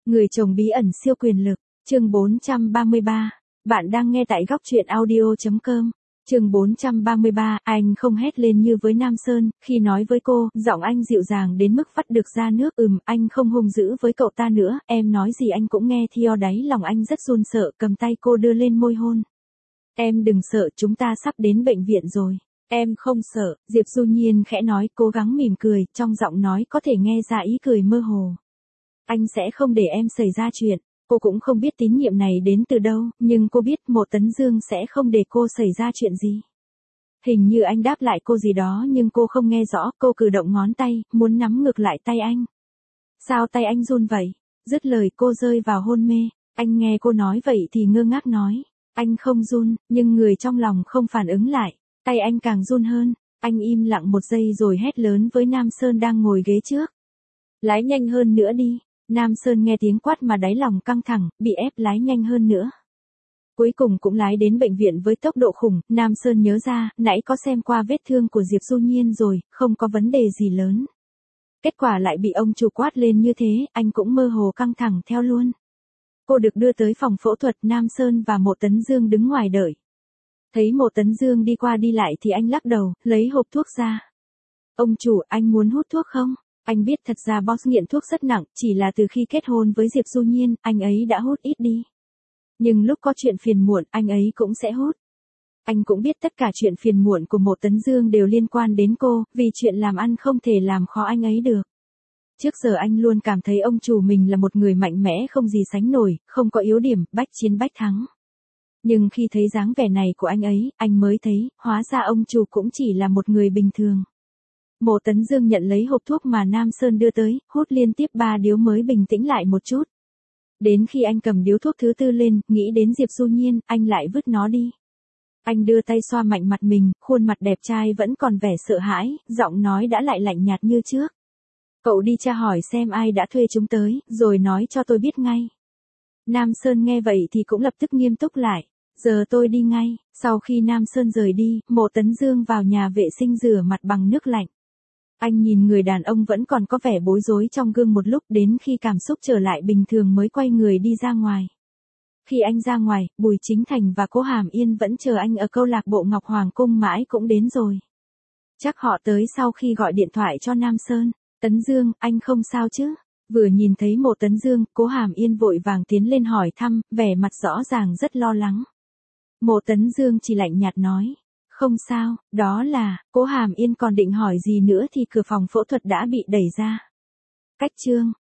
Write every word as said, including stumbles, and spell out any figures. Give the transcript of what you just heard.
Người chồng bí ẩn siêu quyền lực, chương bốn trăm ba mươi ba. Bạn đang nghe tại góc truyện audio chấm com. Chương bốn trăm ba mươi ba, anh không hét lên như với Nam Sơn, khi nói với cô, giọng anh dịu dàng đến mức vắt được ra nước. Ừm, anh không hung dữ với cậu ta nữa, em nói gì anh cũng nghe. Theo đáy lòng anh rất run sợ, cầm tay cô đưa lên môi hôn. Em đừng sợ, chúng ta sắp đến bệnh viện rồi. Em không sợ, Diệp Du Nhiên khẽ nói, cố gắng mỉm cười, trong giọng nói có thể nghe ra ý cười mơ hồ. Anh sẽ không để em xảy ra chuyện. Cô cũng không biết tín nhiệm này đến từ đâu, nhưng cô biết Mộ Tấn Dương sẽ không để cô xảy ra chuyện gì. Hình như anh đáp lại cô gì đó nhưng cô không nghe rõ, cô cử động ngón tay, muốn nắm ngược lại tay anh. Sao tay anh run vậy? Dứt lời cô rơi vào hôn mê. Anh nghe cô nói vậy thì ngơ ngác nói. Anh không run, nhưng người trong lòng không phản ứng lại. Tay anh càng run hơn. Anh im lặng một giây rồi hét lớn với Nam Sơn đang ngồi ghế trước. Lái nhanh hơn nữa đi. Nam Sơn nghe tiếng quát mà đáy lòng căng thẳng, bị ép lái nhanh hơn nữa. Cuối cùng cũng lái đến bệnh viện với tốc độ khủng. Nam Sơn nhớ ra, nãy có xem qua vết thương của Diệp Du Nhiên rồi, không có vấn đề gì lớn. Kết quả lại bị ông chủ quát lên như thế, anh cũng mơ hồ căng thẳng theo luôn. Cô được đưa tới phòng phẫu thuật, Nam Sơn và Mộ Tấn Dương đứng ngoài đợi. Thấy Mộ Tấn Dương đi qua đi lại thì anh lắc đầu, lấy hộp thuốc ra. Ông chủ, anh muốn hút thuốc không? Anh biết thật ra boss nghiện thuốc rất nặng, chỉ là từ khi kết hôn với Diệp Du Nhiên, anh ấy đã hút ít đi. Nhưng lúc có chuyện phiền muộn, anh ấy cũng sẽ hút. Anh cũng biết tất cả chuyện phiền muộn của Mộ Tấn Dương đều liên quan đến cô, vì chuyện làm ăn không thể làm khó anh ấy được. Trước giờ anh luôn cảm thấy ông chủ mình là một người mạnh mẽ không gì sánh nổi, không có yếu điểm, bách chiến bách thắng. Nhưng khi thấy dáng vẻ này của anh ấy, anh mới thấy, hóa ra ông chủ cũng chỉ là một người bình thường. Mộ Tấn Dương nhận lấy hộp thuốc mà Nam Sơn đưa tới, hút liên tiếp ba điếu mới bình tĩnh lại một chút. Đến khi anh cầm điếu thuốc thứ tư lên, nghĩ đến Diệp Du Nhiên, anh lại vứt nó đi. Anh đưa tay xoa mạnh mặt mình, khuôn mặt đẹp trai vẫn còn vẻ sợ hãi, giọng nói đã lại lạnh nhạt như trước. Cậu đi tra hỏi xem ai đã thuê chúng tới, rồi nói cho tôi biết ngay. Nam Sơn nghe vậy thì cũng lập tức nghiêm túc lại. Giờ tôi đi ngay. Sau khi Nam Sơn rời đi, Mộ Tấn Dương vào nhà vệ sinh rửa mặt bằng nước lạnh. Anh nhìn người đàn ông vẫn còn có vẻ bối rối trong gương một lúc, đến khi cảm xúc trở lại bình thường mới quay người đi ra ngoài. Khi anh ra ngoài, Bùi Chính Thành và Cố Hàm Yên vẫn chờ anh ở câu lạc bộ Ngọc Hoàng Cung mãi cũng đến rồi. Chắc họ tới sau khi gọi điện thoại cho Nam Sơn. Tấn Dương, anh không sao chứ? Vừa nhìn thấy Mộ Tấn Dương, Cố Hàm Yên vội vàng tiến lên hỏi thăm, vẻ mặt rõ ràng rất lo lắng. Mộ Tấn Dương chỉ lạnh nhạt nói. Không sao, đó là, Cố Hàm Yên còn định hỏi gì nữa thì cửa phòng phẫu thuật đã bị đẩy ra. Cách chương.